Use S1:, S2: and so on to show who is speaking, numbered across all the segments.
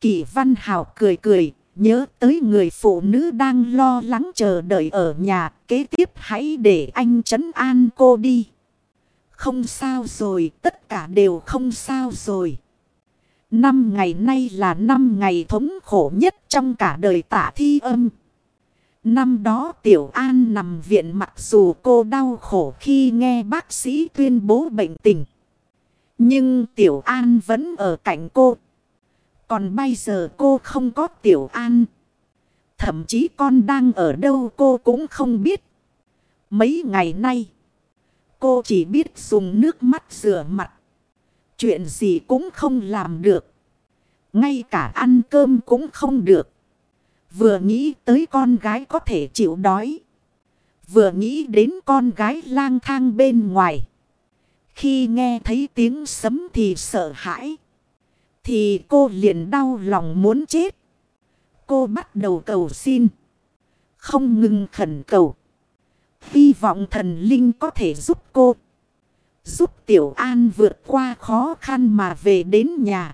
S1: Kỷ Văn Hào cười cười, nhớ tới người phụ nữ đang lo lắng chờ đợi ở nhà. Kế tiếp hãy để anh trấn an cô đi. Không sao rồi, tất cả đều không sao rồi. 5 ngày nay là 5 ngày thống khổ nhất trong cả đời Tạ Thi Âm. Năm đó Tiểu An nằm viện mặc dù cô đau khổ khi nghe bác sĩ tuyên bố bệnh tình. Nhưng Tiểu An vẫn ở cạnh cô. Còn bây giờ cô không có Tiểu An. Thậm chí con đang ở đâu cô cũng không biết. Mấy ngày nay, cô chỉ biết dùng nước mắt rửa mặt. Chuyện gì cũng không làm được. Ngay cả ăn cơm cũng không được. Vừa nghĩ tới con gái có thể chịu đói. Vừa nghĩ đến con gái lang thang bên ngoài. Khi nghe thấy tiếng sấm thì sợ hãi. Thì cô liền đau lòng muốn chết. Cô bắt đầu cầu xin. Không ngừng khẩn cầu. Hy vọng thần linh có thể giúp cô. Giúp Tiểu An vượt qua khó khăn mà về đến nhà.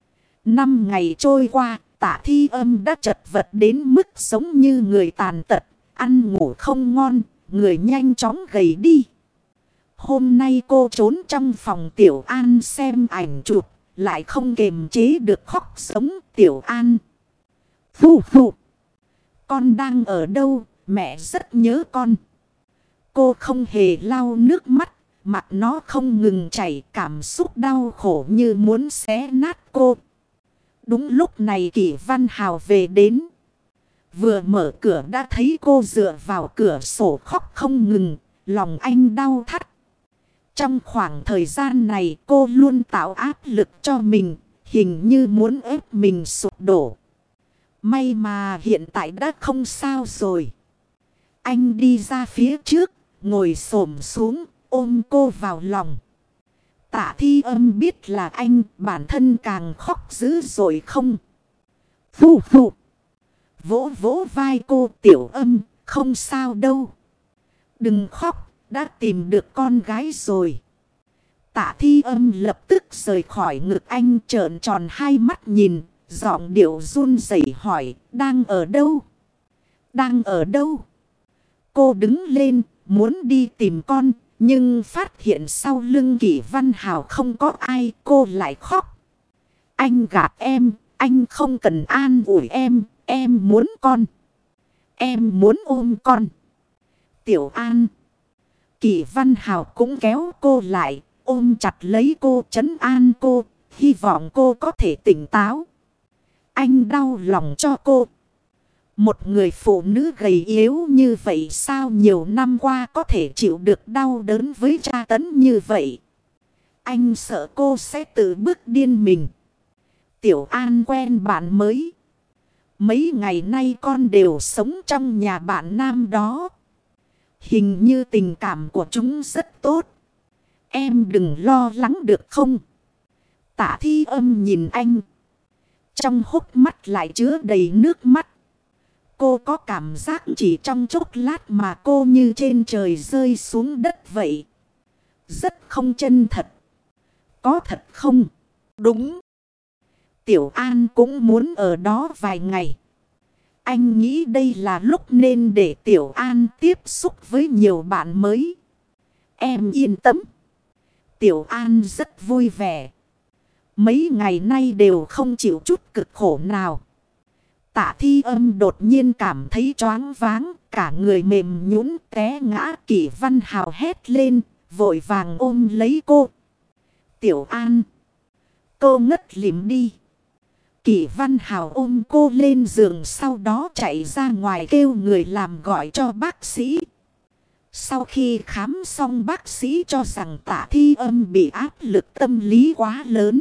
S1: 5 ngày trôi qua, Tạ Thi Âm đã chật vật đến mức giống như người tàn tật. Ăn ngủ không ngon, người nhanh chóng gầy đi. Hôm nay cô trốn trong phòng Tiểu An xem ảnh chụp. Lại không kềm chế được khóc sống. Tiểu An. Phù phù. Con đang ở đâu? Mẹ rất nhớ con. Cô không hề lau nước mắt. Mặt nó không ngừng chảy, cảm xúc đau khổ như muốn xé nát cô. Đúng lúc này Kỷ Văn Hào về đến. Vừa mở cửa đã thấy cô dựa vào cửa sổ khóc không ngừng. Lòng anh đau thắt. Trong khoảng thời gian này cô luôn tạo áp lực cho mình. Hình như muốn ép mình sụp đổ. May mà hiện tại đã không sao rồi. Anh đi ra phía trước, ngồi xổm xuống, ôm cô vào lòng. Tạ Thi Âm biết là anh, bản thân càng khóc dữ dội không. Phù phù. Vỗ vỗ vai cô. Tiểu Âm, không sao đâu. Đừng khóc, đã tìm được con gái rồi. Tạ Thi Âm lập tức rời khỏi ngực anh, trợn tròn hai mắt nhìn. Giọng điệu run rẩy hỏi, đang ở đâu? Đang ở đâu? Cô đứng lên, muốn đi tìm con. Nhưng phát hiện sau lưng Kỷ Văn Hào không có ai, cô lại khóc. Anh gạt em, anh không cần an ủi em muốn con. Em muốn ôm con. Tiểu An. Kỷ Văn Hào cũng kéo cô lại, ôm chặt lấy cô, trấn an cô, hy vọng cô có thể tỉnh táo. Anh đau lòng cho cô. Một người phụ nữ gầy yếu như vậy sao nhiều năm qua có thể chịu được đau đớn với tra tấn như vậy? Anh sợ cô sẽ tự bước điên mình. Tiểu An quen bạn mới. Mấy ngày nay con đều sống trong nhà bạn nam đó. Hình như tình cảm của chúng rất tốt. Em đừng lo lắng được không? Tạ Thi Âm nhìn anh. Trong hốc mắt lại chứa đầy nước mắt. Cô có cảm giác chỉ trong chốc lát mà cô như trên trời rơi xuống đất vậy. Rất không chân thật. Có thật không? Đúng. Tiểu An cũng muốn ở đó vài ngày. Anh nghĩ đây là lúc nên để Tiểu An tiếp xúc với nhiều bạn mới. Em yên tâm. Tiểu An rất vui vẻ. Mấy ngày nay đều không chịu chút cực khổ nào. Tạ Thi Âm đột nhiên cảm thấy choáng váng, cả người mềm nhũn té ngã. Kỷ Văn Hào hét lên, vội vàng ôm lấy cô. Tiểu An. Cô ngất lịm đi. Kỷ Văn Hào ôm cô lên giường, sau đó chạy ra ngoài kêu người làm gọi cho bác sĩ. Sau khi khám xong, bác sĩ cho rằng Tạ Thi Âm bị áp lực tâm lý quá lớn.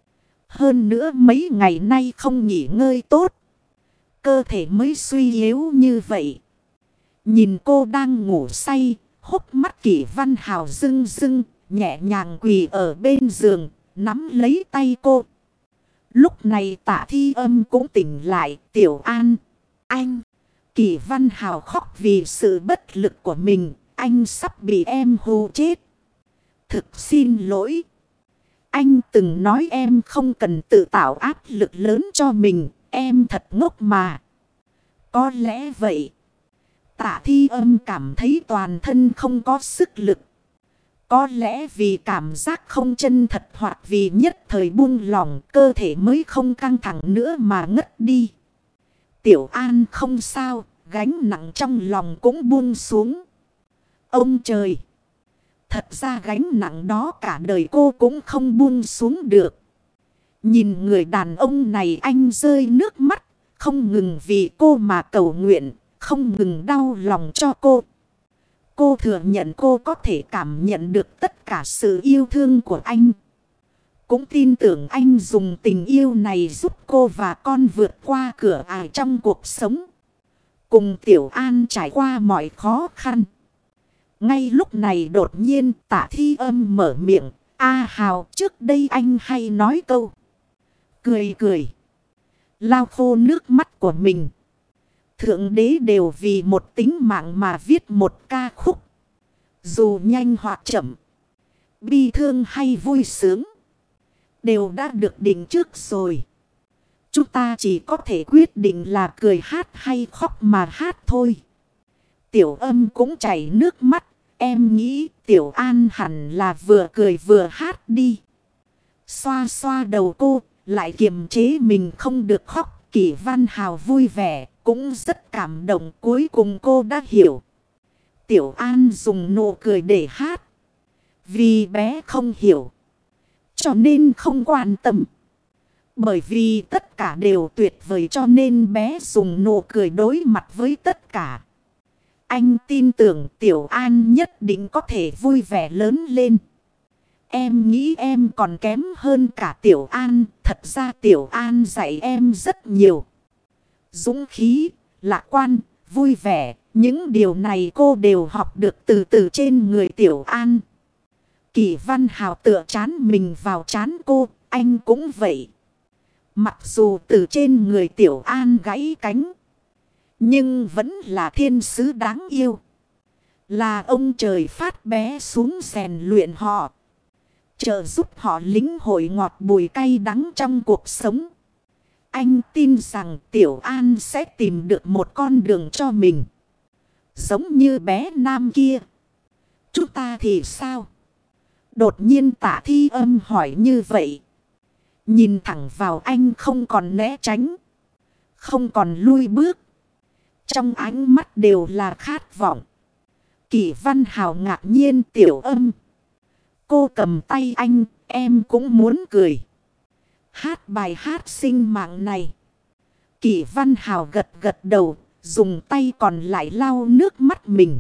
S1: Hơn nữa mấy ngày nay không nghỉ ngơi tốt. Cơ thể mới suy yếu như vậy. Nhìn cô đang ngủ say, hốc mắt Kỷ Văn Hào rưng rưng, nhẹ nhàng quỳ ở bên giường, nắm lấy tay cô. Lúc này Tạ Thi Âm cũng tỉnh lại. Tiểu An. Anh. Kỷ Văn Hào khóc vì sự bất lực của mình. Anh sắp bị em hù chết. Thực xin lỗi. Anh từng nói em không cần tự tạo áp lực lớn cho mình. Em thật ngốc mà. Có lẽ vậy. Tạ Thi Âm cảm thấy toàn thân không có sức lực. Có lẽ vì cảm giác không chân thật hoặc vì nhất thời buông lỏng cơ thể mới không căng thẳng nữa mà ngất đi. Tiểu An không sao, gánh nặng trong lòng cũng buông xuống. Ông trời! Thật ra gánh nặng đó cả đời cô cũng không buông xuống được. Nhìn người đàn ông này anh rơi nước mắt, không ngừng vì cô mà cầu nguyện, không ngừng đau lòng cho cô. Cô thừa nhận cô có thể cảm nhận được tất cả sự yêu thương của anh. Cũng tin tưởng anh dùng tình yêu này giúp cô và con vượt qua cửa ải trong cuộc sống. Cùng Tiểu An trải qua mọi khó khăn. Ngay lúc này đột nhiên Tạ Thi Âm mở miệng. A Hào, trước đây anh hay nói câu. Cười cười. Lau khô nước mắt của mình. Thượng đế đều vì một tính mạng mà viết một ca khúc. Dù nhanh hoặc chậm, bi thương hay vui sướng, đều đã được định trước rồi. Chúng ta chỉ có thể quyết định là cười hát hay khóc mà hát thôi. Tiểu Âm cũng chảy nước mắt. Em nghĩ Tiểu An hẳn là vừa cười vừa hát đi. Xoa xoa đầu cô, lại kiềm chế mình không được khóc. Kỷ Văn Hào vui vẻ, cũng rất cảm động. Cuối cùng cô đã hiểu. Tiểu An dùng nụ cười để hát. Vì bé không hiểu, cho nên không quan tâm. Bởi vì tất cả đều tuyệt vời cho nên bé dùng nụ cười đối mặt với tất cả. Anh tin tưởng Tiểu An nhất định có thể vui vẻ lớn lên. Em nghĩ em còn kém hơn cả Tiểu An. Thật ra Tiểu An dạy em rất nhiều. Dũng khí, lạc quan, vui vẻ. Những điều này cô đều học được từ trên người Tiểu An. Kỷ Văn Hào tựa trán mình vào trán cô. Anh cũng vậy. Mặc dù từ trên người Tiểu An gãy cánh, nhưng vẫn là thiên sứ đáng yêu. Là ông trời phát bé xuống rèn luyện họ, trợ giúp họ lĩnh hội ngọt bùi cay đắng trong cuộc sống. Anh tin rằng Tiểu An sẽ tìm được một con đường cho mình. Giống như bé Nam kia. Chúng ta thì sao? Đột nhiên Tạ Thi Âm hỏi như vậy. Nhìn thẳng vào anh không còn né tránh, không còn lui bước. Trong ánh mắt đều là khát vọng. Kỷ Văn Hào ngạc nhiên. Tiểu Âm, cô cầm tay anh, em cũng muốn cười. Hát bài hát sinh mạng này. Kỷ Văn Hào gật gật đầu, dùng tay còn lại lau nước mắt mình.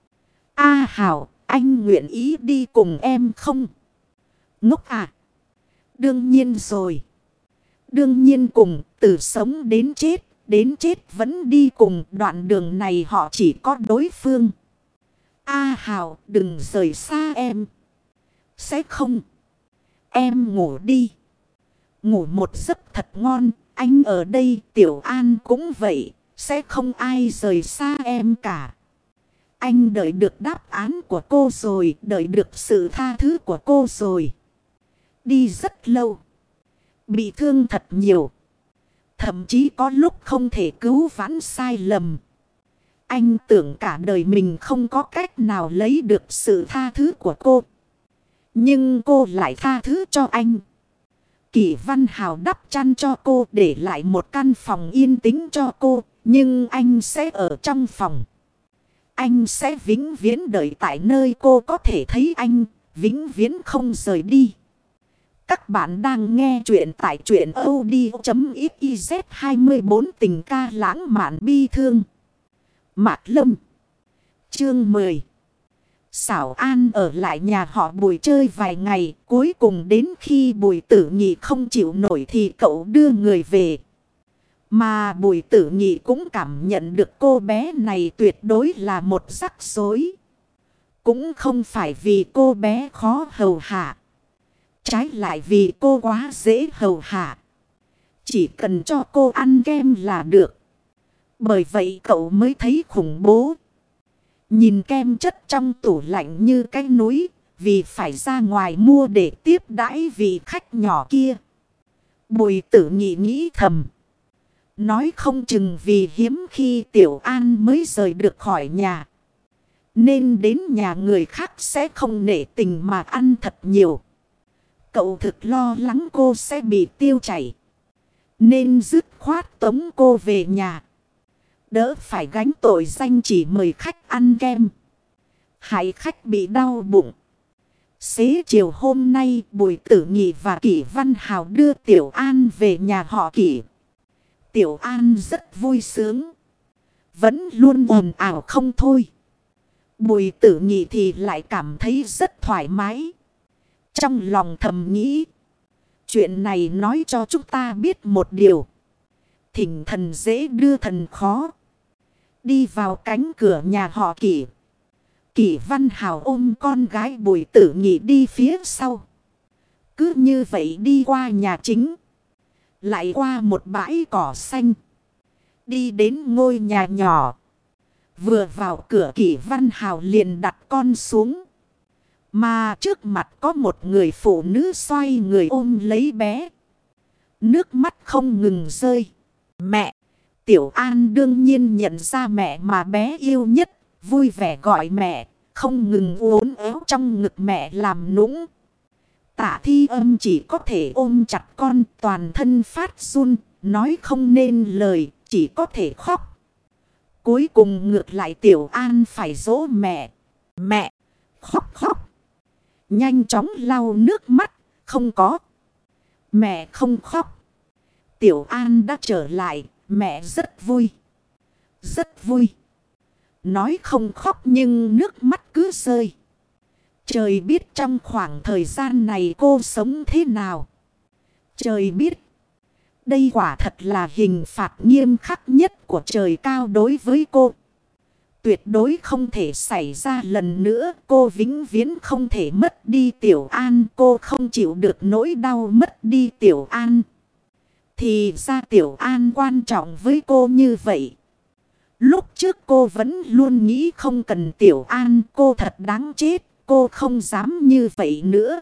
S1: A Hào, anh nguyện ý đi cùng em không? Ngốc à? Đương nhiên rồi. Đương nhiên cùng, từ sống đến chết. Đến chết vẫn đi cùng, đoạn đường này họ chỉ có đối phương. A Hào, đừng rời xa em. Sẽ không. Em ngủ đi. Ngủ một giấc thật ngon. Anh ở đây, Tiểu An cũng vậy. Sẽ không ai rời xa em cả. Anh đợi được đáp án của cô rồi. Đợi được sự tha thứ của cô rồi. Đi rất lâu. Bị thương thật nhiều. Thậm chí có lúc không thể cứu vãn sai lầm. Anh tưởng cả đời mình không có cách nào lấy được sự tha thứ của cô. Nhưng cô lại tha thứ cho anh. Kỷ Văn Hào đắp chăn cho cô, để lại một căn phòng yên tĩnh cho cô. Nhưng anh sẽ ở trong phòng. Anh sẽ vĩnh viễn đợi tại nơi cô có thể thấy anh. Vĩnh viễn không rời đi. Các bạn đang nghe chuyện tại truyện audio.xyz. 24 tình ca lãng mạn bi thương. Mạc Lâm. Chương 10. Xảo An ở lại nhà họ Bùi chơi vài ngày. Cuối cùng đến khi Bùi Tử Nhị không chịu nổi thì cậu đưa người về. Mà Bùi Tử Nhị cũng cảm nhận được cô bé này tuyệt đối là một rắc rối. Cũng không phải vì cô bé khó hầu hạ. Trái lại vì cô quá dễ hầu hạ. Chỉ cần cho cô ăn kem là được. Bởi vậy cậu mới thấy khủng bố. Nhìn kem chất trong tủ lạnh như cái núi. vì phải ra ngoài mua để tiếp đãi vị khách nhỏ kia. Bùi Tử Nhị nghĩ thầm. Nói không chừng vì hiếm khi Tiểu An mới rời được khỏi nhà, nên đến nhà người khác sẽ không nể tình mà ăn thật nhiều. Cậu thực lo lắng cô sẽ bị tiêu chảy, nên dứt khoát tống cô về nhà, đỡ phải gánh tội danh chỉ mời khách ăn kem, hại khách bị đau bụng. Xế chiều hôm nay, Bùi Tử Nhị và Kỷ Văn Hào đưa Tiểu An về nhà họ Kỷ. Tiểu An rất vui sướng, vẫn luôn ồn ào không thôi. Bùi Tử Nhị thì lại cảm thấy rất thoải mái. Trong lòng thầm nghĩ, chuyện này nói cho chúng ta biết một điều. Thỉnh thần dễ đưa thần khó. Đi vào cánh cửa nhà họ Kỷ. Kỷ Văn Hào ôm con gái Bùi Tử Nhị đi phía sau. Cứ như vậy đi qua nhà chính, lại qua một bãi cỏ xanh, đi đến ngôi nhà nhỏ. Vừa vào cửa, Kỷ Văn Hào liền đặt con xuống. Mà trước mặt có một người phụ nữ xoay người ôm lấy bé. Nước mắt không ngừng rơi. Mẹ! Tiểu An đương nhiên nhận ra mẹ mà bé yêu nhất. Vui vẻ gọi mẹ, không ngừng uốn éo trong ngực mẹ làm nũng. Tạ Thi Âm chỉ có thể ôm chặt con, toàn thân phát run, nói không nên lời, chỉ có thể khóc. Cuối cùng ngược lại Tiểu An phải dỗ mẹ. Mẹ! Khóc khóc! Nhanh chóng lau nước mắt. Không có. Mẹ không khóc. Tiểu An đã trở lại. Mẹ rất vui. Rất vui. Nói không khóc nhưng nước mắt cứ rơi. Trời biết trong khoảng thời gian này cô sống thế nào. Trời biết. Đây quả thật là hình phạt nghiêm khắc nhất của trời cao đối với cô. Tuyệt đối không thể xảy ra lần nữa. Cô vĩnh viễn không thể mất đi Tiểu An. Cô không chịu được nỗi đau mất đi Tiểu An. Thì ra Tiểu An quan trọng với cô như vậy. Lúc trước cô vẫn luôn nghĩ không cần Tiểu An. Cô thật đáng chết. Cô không dám như vậy nữa.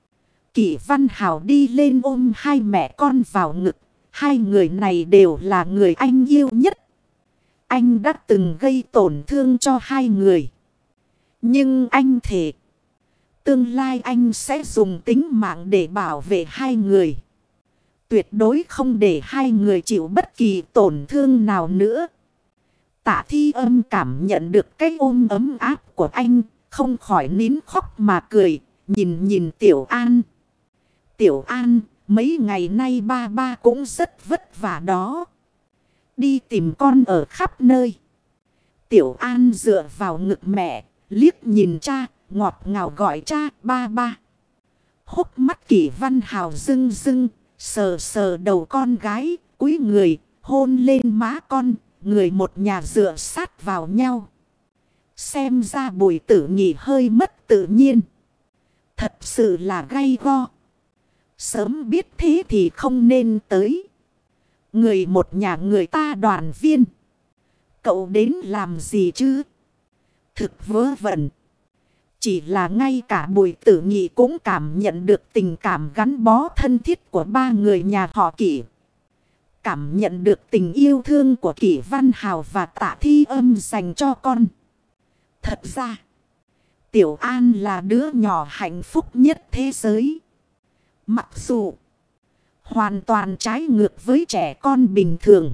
S1: Kỷ Văn Hào đi lên ôm hai mẹ con vào ngực. Hai người này đều là người anh yêu nhất. Anh đã từng gây tổn thương cho hai người. Nhưng anh thề, tương lai anh sẽ dùng tính mạng để bảo vệ hai người. Tuyệt đối không để hai người chịu bất kỳ tổn thương nào nữa. Tạ Thi Âm cảm nhận được cái ôm ấm áp của anh, không khỏi nín khóc mà cười, nhìn Tiểu An. Tiểu An, mấy ngày nay ba cũng rất vất vả đó. Đi tìm con ở khắp nơi. Tiểu An dựa vào ngực mẹ, liếc nhìn cha, ngọt ngào gọi cha ba. Hốc mắt Kỷ Văn Hào rưng rưng, sờ sờ đầu con gái, cúi người, hôn lên má con, người một nhà dựa sát vào nhau. Xem ra Bùi Tử Nhị hơi mất tự nhiên. Thật sự là gay go. Sớm biết thế thì không nên tới. Người một nhà người ta đoàn viên. Cậu đến làm gì chứ? Thực vớ vẩn. Chỉ là ngay cả Bùi Tử Nhị cũng cảm nhận được tình cảm gắn bó thân thiết của ba người nhà họ Kỷ. Cảm nhận được tình yêu thương của Kỷ Văn Hào và Tạ Thi Âm dành cho con. Thật ra, Tiểu An là đứa nhỏ hạnh phúc nhất thế giới. Mặc dù hoàn toàn trái ngược với trẻ con bình thường,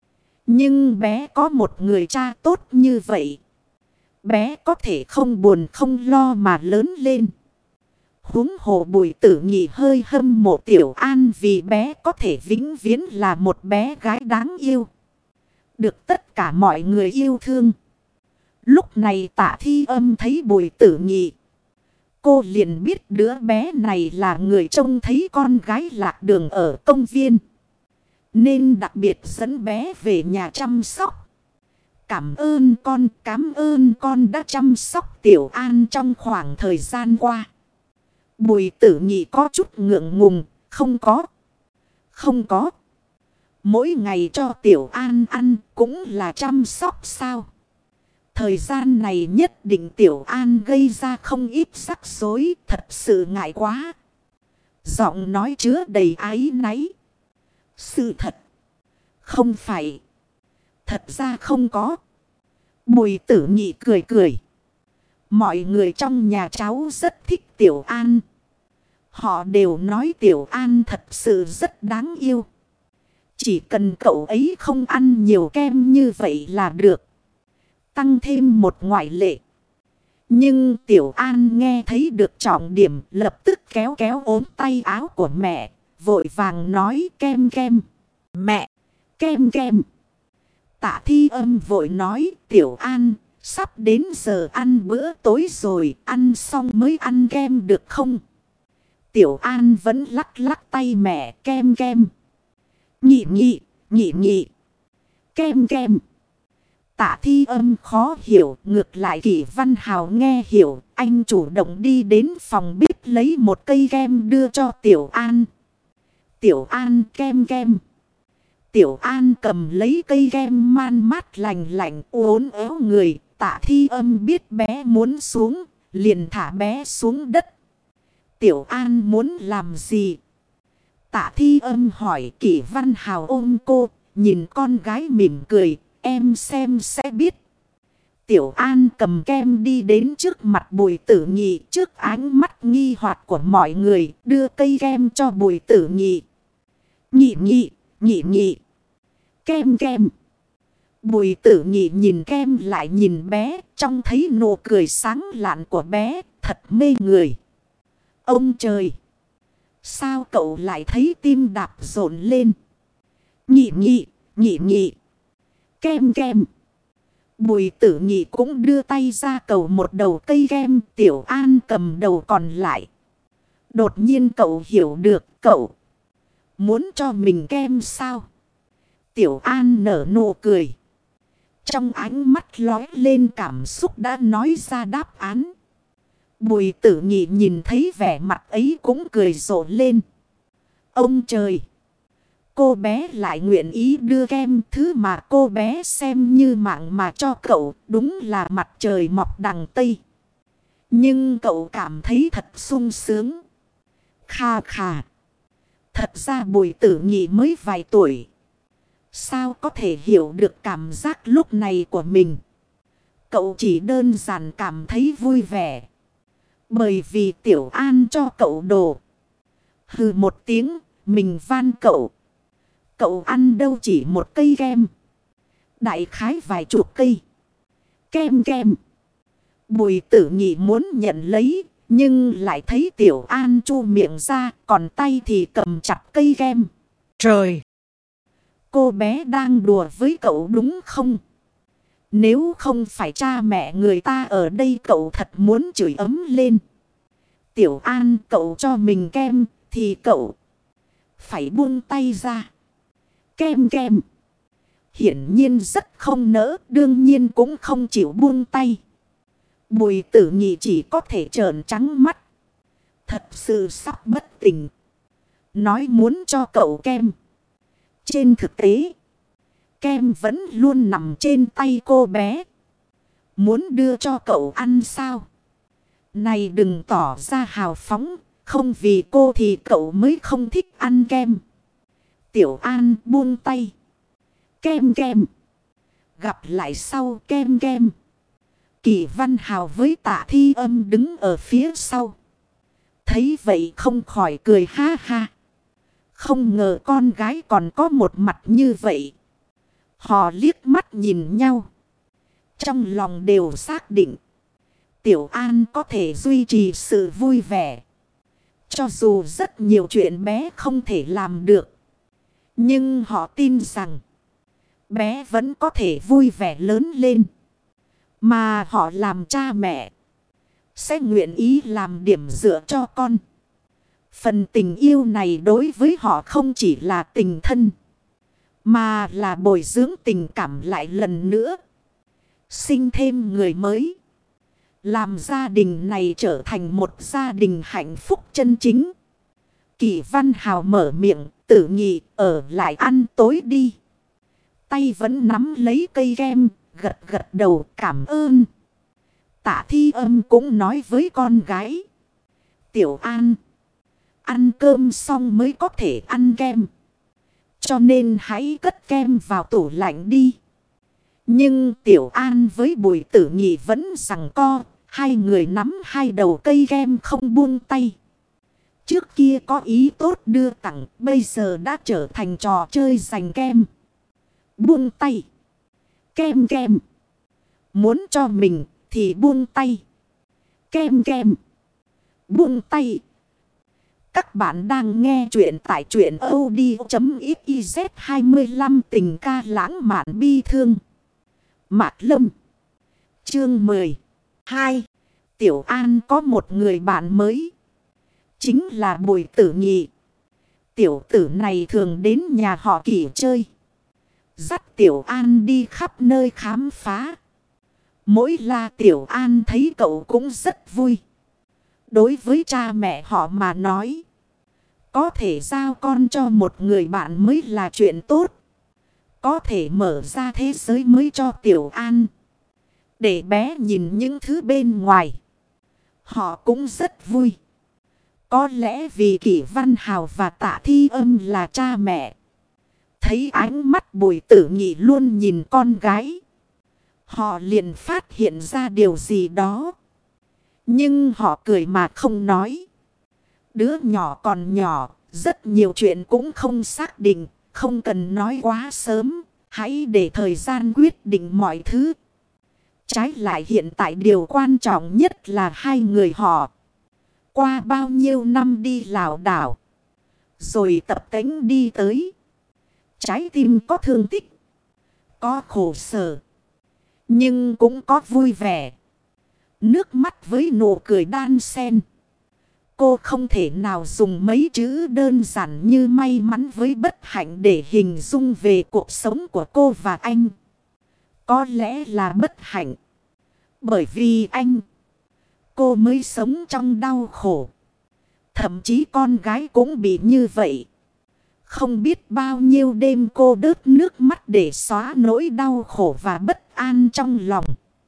S1: nhưng bé có một người cha tốt như vậy. Bé có thể không buồn không lo mà lớn lên. Huống hồ Bùi Tử Nhị hơi hâm mộ Tiểu An vì bé có thể vĩnh viễn là một bé gái đáng yêu, được tất cả mọi người yêu thương. Lúc này Tạ Thi Âm thấy Bùi Tử Nhị, cô liền biết đứa bé này là người trông thấy con gái lạc đường ở công viên, nên đặc biệt dẫn bé về nhà chăm sóc. Cảm ơn con đã chăm sóc Tiểu An trong khoảng thời gian qua. Bùi Tử Nhị có chút ngượng ngùng. Không có. Mỗi ngày cho Tiểu An ăn cũng là chăm sóc sao? Thời gian này nhất định Tiểu An gây ra không ít rắc rối, thật sự ngại quá. Giọng nói chứa đầy áy náy. Sự thật. Không phải. Thật ra không có. Bùi Tử Nhị cười cười. Mọi người trong nhà cháu rất thích Tiểu An. Họ đều nói Tiểu An thật sự rất đáng yêu. Chỉ cần cậu ấy không ăn nhiều kem như vậy là được. Tăng thêm một ngoại lệ. Nhưng Tiểu An nghe thấy được trọng điểm, lập tức kéo kéo ốm tay áo của mẹ, vội vàng nói kem kem. Mẹ, kem kem. Tạ Thi Âm vội nói Tiểu An, sắp đến giờ ăn bữa tối rồi, ăn xong mới ăn kem được không? Tiểu An vẫn lắc lắc tay mẹ kem kem. Nhị nhị, nhị nhị. Kem kem. Tạ Thi Âm khó hiểu, ngược lại Kỷ Văn Hào nghe hiểu. Anh chủ động đi đến phòng bếp lấy một cây kem đưa cho Tiểu An. Tiểu An kem kem. Tiểu An cầm lấy cây kem man mát lành lạnh uốn éo người. Tạ Thi Âm biết bé muốn xuống, liền thả bé xuống đất. Tiểu An muốn làm gì? Tạ Thi Âm hỏi. Kỷ Văn Hào ôm cô, nhìn con gái mỉm cười. Em xem sẽ biết. Tiểu An cầm kem đi đến trước mặt Bùi Tử Nhị, trước ánh mắt nghi hoặc của mọi người, đưa cây kem cho Bùi Tử Nhị. Nhị nhị, nhị nhị. Kem kem. Bùi Tử Nhị nhìn kem lại nhìn bé, trông thấy nụ cười sáng lạn của bé, thật mê người. Ông trời! Sao cậu lại thấy tim đập rộn lên? Nhị nhị, nhị nhị. Kem kem. Bùi Tử Nhị cũng đưa tay ra cầu một đầu cây kem. Tiểu An cầm đầu còn lại. Đột nhiên cậu hiểu được, cậu muốn cho mình kem sao? Tiểu An nở nụ cười. Trong ánh mắt lóe lên cảm xúc đã nói ra đáp án. Bùi Tử Nhị nhìn thấy vẻ mặt ấy cũng cười rộ lên. Ông trời! Cô bé lại nguyện ý đưa kem, thứ mà cô bé xem như mạng mà cho cậu, đúng là mặt trời mọc đằng Tây. Nhưng cậu cảm thấy thật sung sướng. Kha kha. Thật ra Bùi Tử Nhị mới vài tuổi. Sao có thể hiểu được cảm giác lúc này của mình? Cậu chỉ đơn giản cảm thấy vui vẻ. Bởi vì Tiểu An cho cậu đồ. Hừ một tiếng, mình van cậu. Cậu ăn đâu chỉ một cây kem. Đại khái vài chục cây. Kem kem. Bùi Tử Nhị muốn nhận lấy. Nhưng lại thấy Tiểu An chu miệng ra. Còn tay thì cầm chặt cây kem. Trời! Cô bé đang đùa với cậu đúng không? Nếu không phải cha mẹ người ta ở đây cậu thật muốn chửi ấm lên. Tiểu An cậu cho mình kem thì cậu phải buông tay ra. Kem kem. Hiển nhiên rất không nỡ, đương nhiên cũng không chịu buông tay. Bùi Tử Nhị chỉ có thể trợn trắng mắt. Thật sự sắp bất tỉnh. Nói muốn cho cậu kem. Trên thực tế, kem vẫn luôn nằm trên tay cô bé. Muốn đưa cho cậu ăn sao? Này đừng tỏ ra hào phóng, không vì cô thì cậu mới không thích ăn kem. Tiểu An buông tay. Kem kem. Gặp lại sau kem kem. Kỷ Văn Hào với Tạ Thi Âm đứng ở phía sau. Thấy vậy không khỏi cười ha ha. Không ngờ con gái còn có một mặt như vậy. Họ liếc mắt nhìn nhau. Trong lòng đều xác định. Tiểu An có thể duy trì sự vui vẻ. Cho dù rất nhiều chuyện bé không thể làm được. Nhưng họ tin rằng bé vẫn có thể vui vẻ lớn lên. Mà họ làm cha mẹ sẽ nguyện ý làm điểm dựa cho con. Phần tình yêu này đối với họ không chỉ là tình thân. Mà là bồi dưỡng tình cảm lại lần nữa. Sinh thêm người mới. Làm gia đình này trở thành một gia đình hạnh phúc chân chính. Kỷ Văn Hào mở miệng. Tử Nhị ở lại ăn tối đi. Tay vẫn nắm lấy cây kem. gật gật đầu cảm ơn. Tạ Thi Âm cũng nói với con gái. Tiểu An, ăn cơm xong mới có thể ăn kem. Cho nên hãy cất kem vào tủ lạnh đi. Nhưng Tiểu An với Bùi Tử Nhị vẫn giằng co. Hai người nắm hai đầu cây kem không buông tay. Trước kia có ý tốt đưa tặng, bây giờ đã trở thành trò chơi giành kem. Buông tay. Kem kem. Muốn cho mình thì buông tay. Kem kem. Buông tay. Các bạn đang nghe chuyện tại truyện audio.xyz 25 tình ca lãng mạn bi thương. Mạc Lâm. Chương 12. Tiểu An có một người bạn mới. Chính là Bùi Tử Nhị. Tiểu tử này thường đến nhà họ Kỷ chơi. Dắt Tiểu An đi khắp nơi khám phá. Mỗi là Tiểu An thấy cậu cũng rất vui. Đối với cha mẹ họ mà nói, có thể giao con cho một người bạn mới là chuyện tốt. Có thể mở ra thế giới mới cho Tiểu An. Để bé nhìn những thứ bên ngoài. Họ cũng rất vui. Có lẽ vì Kỷ Văn Hào và Tạ Thi Âm là cha mẹ. Thấy ánh mắt Bùi Tử Nhị luôn nhìn con gái. Họ liền phát hiện ra điều gì đó. Nhưng họ cười mà không nói. Đứa nhỏ còn nhỏ, rất nhiều chuyện cũng không xác định, không cần nói quá sớm. Hãy để thời gian quyết định mọi thứ. Trái lại hiện tại điều quan trọng nhất là hai người họ. Qua bao nhiêu năm đi lảo đảo. Rồi tập tễnh đi tới. Trái tim có thương tích. Có khổ sở. Nhưng cũng có vui vẻ. Nước mắt với nụ cười đan xen. Cô không thể nào dùng mấy chữ đơn giản như may mắn với bất hạnh để hình dung về cuộc sống của cô và anh. Có lẽ là bất hạnh. Bởi vì anh, cô mới sống trong đau khổ. Thậm chí con gái cũng bị như vậy. Không biết bao nhiêu đêm cô đớt nước mắt để xóa nỗi đau khổ và bất an trong lòng.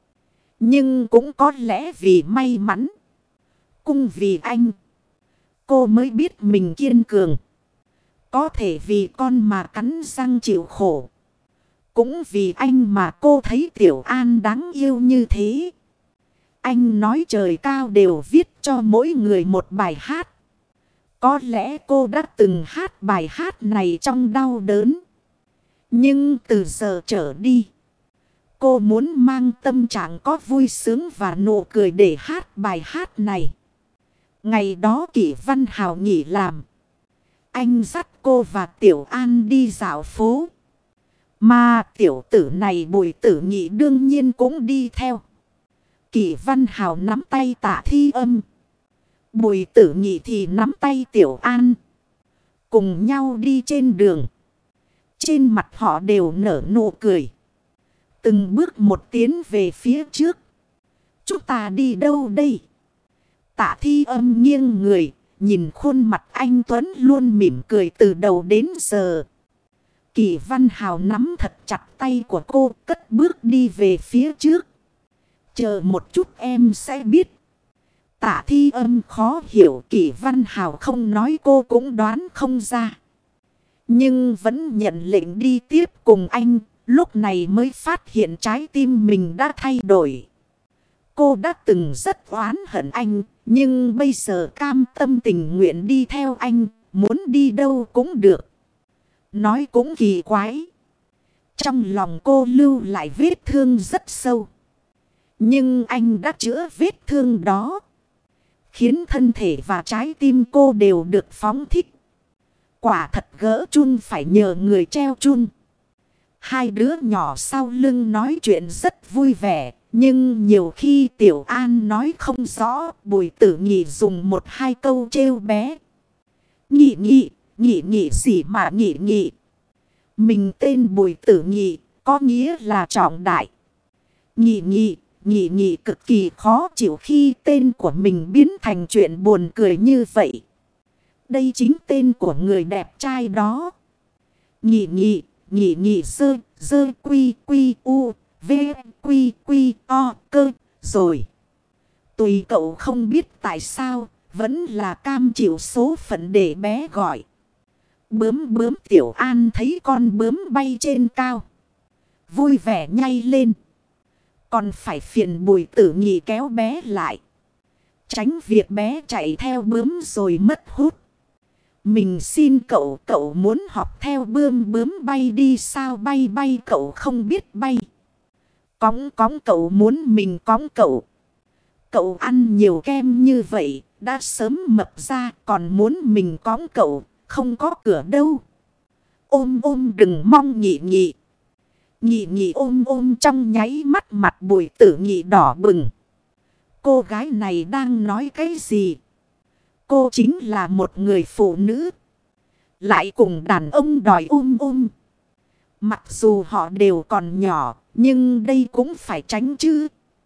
S1: Nhưng cũng có lẽ vì may mắn. Cũng vì anh, cô mới biết mình kiên cường. Có thể vì con mà cắn răng chịu khổ. Cũng vì anh mà cô thấy Tiểu An đáng yêu như thế. Anh nói trời cao đều viết cho mỗi người một bài hát. Có lẽ cô đã từng hát bài hát này trong đau đớn. Nhưng từ giờ trở đi, cô muốn mang tâm trạng có vui sướng và nụ cười để hát bài hát này. Ngày đó Kỷ Văn Hào nghỉ làm. Anh dắt cô và Tiểu An đi dạo phố. Mà tiểu tử này Bùi Tử Nhị đương nhiên cũng đi theo. Kỷ Văn Hào nắm tay Tạ Thi Âm. Bùi Tử Nhị thì nắm tay Tiểu An. Cùng nhau đi trên đường. Trên mặt họ đều nở nụ cười. Từng bước một tiến về phía trước. Chúng ta đi đâu đây? Tạ Thi Âm nghiêng người. Nhìn khuôn mặt anh Tuấn luôn mỉm cười từ đầu đến giờ. Kỷ Văn Hào nắm thật chặt tay của cô, cất bước đi về phía trước. Chờ một chút em sẽ biết. Tạ Thi Âm khó hiểu, Kỷ Văn Hào không nói cô cũng đoán không ra. Nhưng vẫn nhận lệnh đi tiếp cùng anh, lúc này mới phát hiện trái tim mình đã thay đổi. Cô đã từng rất oán hận anh, nhưng bây giờ cam tâm tình nguyện đi theo anh, muốn đi đâu cũng được. Nói cũng kỳ quái. Trong lòng cô lưu lại vết thương rất sâu. Nhưng anh đã chữa vết thương đó. Khiến thân thể và trái tim cô đều được phóng thích. Quả thật gỡ chun phải nhờ người treo chun. Hai đứa nhỏ sau lưng nói chuyện rất vui vẻ. Nhưng nhiều khi Tiểu An nói không rõ. Bùi Tử Nhị dùng một hai câu trêu bé. Nhị nhị. Nhị nhị gì mà nhị nhị. Mình tên Bùi Tử Nhị có nghĩa là trọng đại. Nhị nhị. Nhị nhị cực kỳ khó chịu khi tên của mình biến thành chuyện buồn cười như vậy. Đây chính tên của người đẹp trai đó. Nhị nhị. Nhị nhị dơ quy quy u. V, quy, quy, o, cơ, rồi. Tùy cậu không biết tại sao, vẫn là cam chịu số phận để bé gọi. Bướm bướm Tiểu An thấy con bướm bay trên cao. Vui vẻ nhảy lên. Còn phải phiền Bùi Tử Nhị kéo bé lại. Tránh việc bé chạy theo bướm rồi mất hút. Mình xin cậu, cậu muốn học theo bướm bướm bay đi sao bay bay cậu không biết bay. Cõng cõng cậu muốn mình cõng cậu. Cậu ăn nhiều kem như vậy, đã sớm mập ra còn muốn mình cõng cậu, không có cửa đâu. Ôm ôm đừng mong Nhị Nhị. Nhị Nhị ôm ôm trong nháy mắt mặt Bùi Tử Nhị đỏ bừng. Cô gái này đang nói cái gì? Cô chính là một người phụ nữ. Lại cùng đàn ông đòi ôm. Mặc dù họ đều còn nhỏ, nhưng đây cũng phải tránh chứ.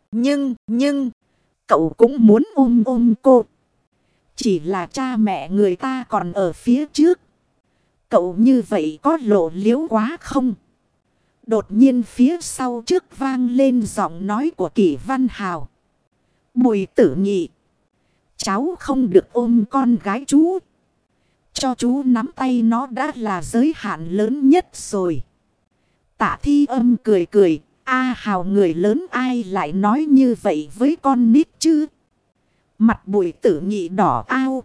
S1: Nhưng, cậu cũng muốn ôm cô. Chỉ là cha mẹ người ta còn ở phía trước. Cậu như vậy có lộ liễu quá không? Đột nhiên phía sau trước vang lên giọng nói của Kỷ Văn Hào. Bùi Tử Nhị. Cháu không được ôm con gái chú. Cho chú nắm tay nó đã là giới hạn lớn nhất rồi. Tạ Thi Âm cười cười. Hào người lớn ai lại nói như vậy với con nít chứ? Mặt Bùi Tử Nhị đỏ ao.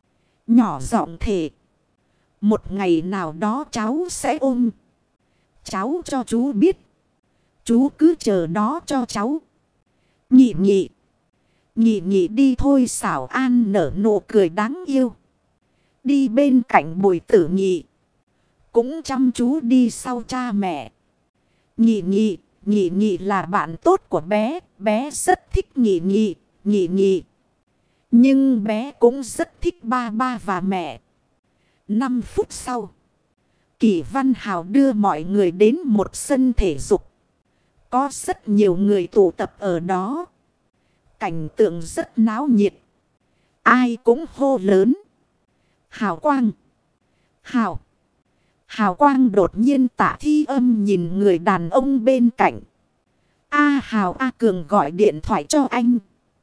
S1: Nhỏ giọng thề. Một ngày nào đó cháu sẽ ôm. Cháu cho chú biết. Chú cứ chờ đó cho cháu. Nhị Nhị. Nhị Nhị đi thôi. Xảo An nở nụ cười đáng yêu. Đi bên cạnh Bùi Tử Nhị. Cũng chăm chú đi sau cha mẹ. Nhị Nhị. Nhị Nhị là bạn tốt của bé. Bé rất thích Nhị Nhị. Nhị Nhị. Nhưng bé cũng rất thích ba ba và mẹ. 5 phút sau. Kỷ Văn Hào đưa mọi người đến một sân thể dục. Có rất nhiều người tụ tập ở đó. Cảnh tượng rất náo nhiệt. Ai cũng hô lớn. Hào Quang. Hào Quang đột nhiên Tạ Thi Âm nhìn người đàn ông bên cạnh. Hào Cường gọi điện thoại cho anh.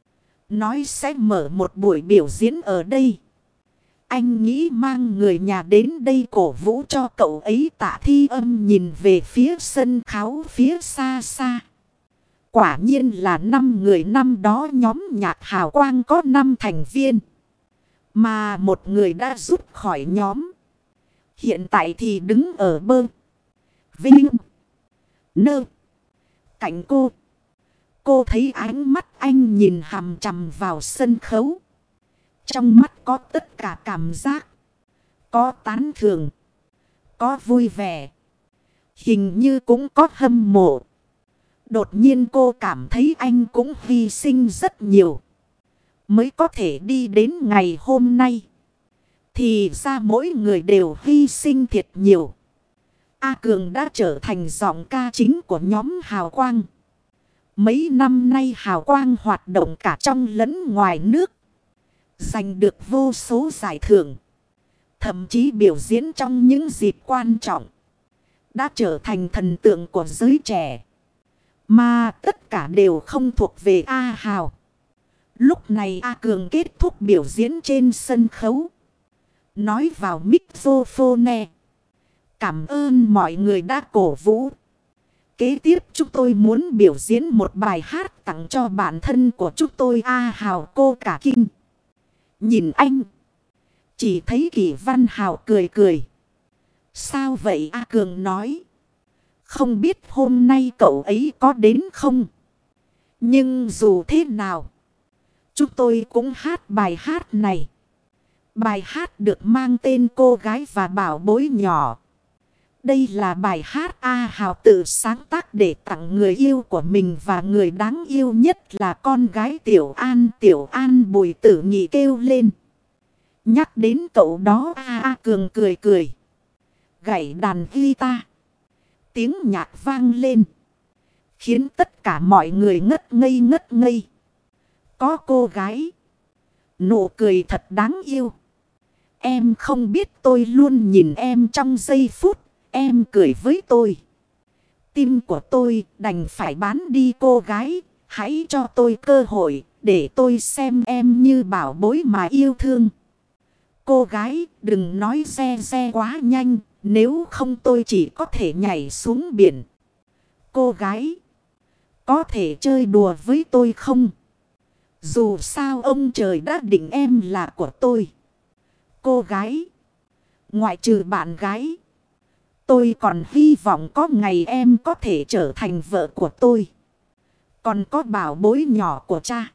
S1: Nói sẽ mở một buổi biểu diễn ở đây. Anh nghĩ mang người nhà đến đây cổ vũ cho cậu ấy. Tạ Thi Âm nhìn về phía sân khấu phía xa xa. Quả nhiên là 5 người năm đó nhóm nhạc Hào Quang có 5 thành viên. Mà một người đã rút khỏi nhóm. Hiện tại thì đứng ở bơ. Vinh. Nơ. Cạnh cô. Cô thấy ánh mắt anh nhìn hằm chằm vào sân khấu. Trong mắt có tất cả cảm giác. Có tán thưởng. Có vui vẻ. Hình như cũng có hâm mộ. Đột nhiên cô cảm thấy anh cũng hy sinh rất nhiều. Mới có thể đi đến ngày hôm nay. Thì ra mỗi người đều hy sinh thiệt nhiều. Cường đã trở thành giọng ca chính của nhóm Hào Quang. Mấy năm nay Hào Quang hoạt động cả trong lẫn ngoài nước. Giành được vô số giải thưởng. Thậm chí biểu diễn trong những dịp quan trọng. Đã trở thành thần tượng của giới trẻ. Mà tất cả đều không thuộc về Hào. Lúc này Cường kết thúc biểu diễn trên sân khấu. Nói vào microphone. Cảm ơn mọi người đã cổ vũ. Kế tiếp chúng tôi muốn biểu diễn một bài hát tặng cho bản thân của chúng tôi. Hào cô cả kinh. Nhìn anh. Chỉ thấy Kỷ Văn Hào cười cười. Sao vậy Cường nói. Không biết hôm nay cậu ấy có đến không? Nhưng dù thế nào. Chúng tôi cũng hát bài hát này. Bài hát được mang tên Cô Gái và Bảo Bối Nhỏ. Đây là bài hát Hào tự sáng tác để tặng người yêu của mình và người đáng yêu nhất là con gái Tiểu An. Tiểu An Bùi Tử Nhị kêu lên. Nhắc đến cậu đó Cường cười cười. Gảy đàn guitar. Tiếng nhạc vang lên. Khiến tất cả mọi người ngất ngây. Có cô gái. Nụ cười thật đáng yêu. Em không biết tôi luôn nhìn em trong giây phút. Em cười với tôi. Tim của tôi đành phải bán đi cô gái. Hãy cho tôi cơ hội để tôi xem em như bảo bối mà yêu thương. Cô gái đừng nói xe xe quá nhanh. Nếu không tôi chỉ có thể nhảy xuống biển. Cô gái có thể chơi đùa với tôi không? Dù sao ông trời đã định em là của tôi. Cô gái ngoại trừ bạn gái, tôi còn hy vọng có ngày em có thể trở thành vợ của tôi. Còn có bảo bối nhỏ của cha.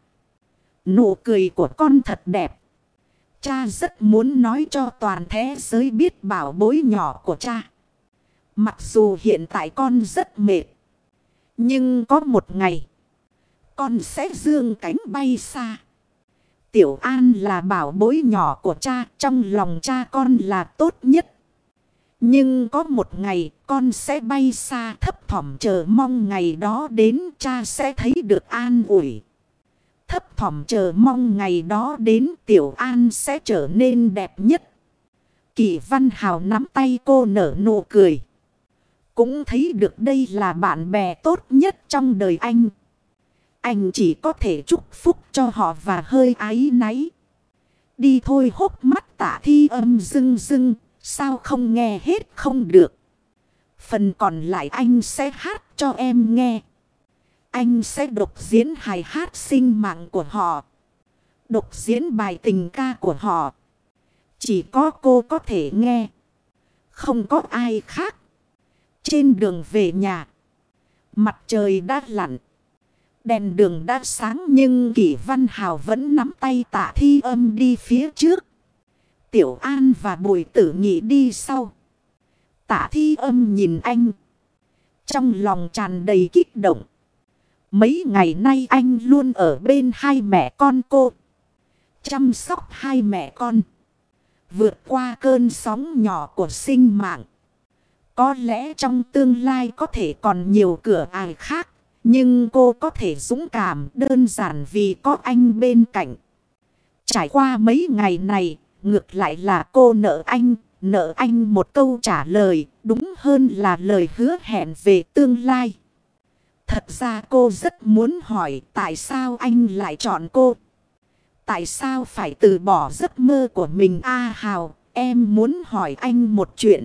S1: Nụ cười của con thật đẹp. Cha rất muốn nói cho toàn thế giới biết bảo bối nhỏ của cha. Mặc dù hiện tại con rất mệt, nhưng có một ngày con sẽ dương cánh bay xa. Tiểu An là bảo bối nhỏ của cha. Trong lòng cha con là tốt nhất. Nhưng có một ngày con sẽ bay xa, thấp thỏm chờ mong ngày đó đến, cha sẽ thấy được an ủi. Thấp thỏm chờ mong ngày đó đến, Tiểu An sẽ trở nên đẹp nhất. Kỷ Văn Hào nắm tay cô nở nụ cười. Cũng thấy được đây là bạn bè tốt nhất trong đời anh. Anh chỉ có thể chúc phúc cho họ và hơi áy náy. Đi thôi, hốc mắt Tạ Thi Âm rưng rưng. Sao không nghe hết không được. Phần còn lại anh sẽ hát cho em nghe. Anh sẽ đọc diễn hài hát sinh mạng của họ. Đọc diễn bài tình ca của họ. Chỉ có cô có thể nghe. Không có ai khác. Trên đường về nhà, mặt trời đã lặn. Đèn đường đã sáng nhưng Kỷ Văn Hào vẫn nắm tay Tạ Thi Âm đi phía trước. Tiểu An và Bùi Tử Nhị đi sau. Tạ Thi Âm nhìn anh, trong lòng tràn đầy kích động. Mấy ngày nay anh luôn ở bên hai mẹ con cô, chăm sóc hai mẹ con, vượt qua cơn sóng nhỏ của sinh mạng. Có lẽ trong tương lai có thể còn nhiều cửa ải khác, nhưng cô có thể dũng cảm đơn giản vì có anh bên cạnh. Trải qua mấy ngày này, ngược lại là cô nợ anh một câu trả lời, đúng hơn là lời hứa hẹn về tương lai. Thật ra cô rất muốn hỏi tại sao anh lại chọn cô. Tại sao phải từ bỏ giấc mơ của mình? Hào, em muốn hỏi anh một chuyện.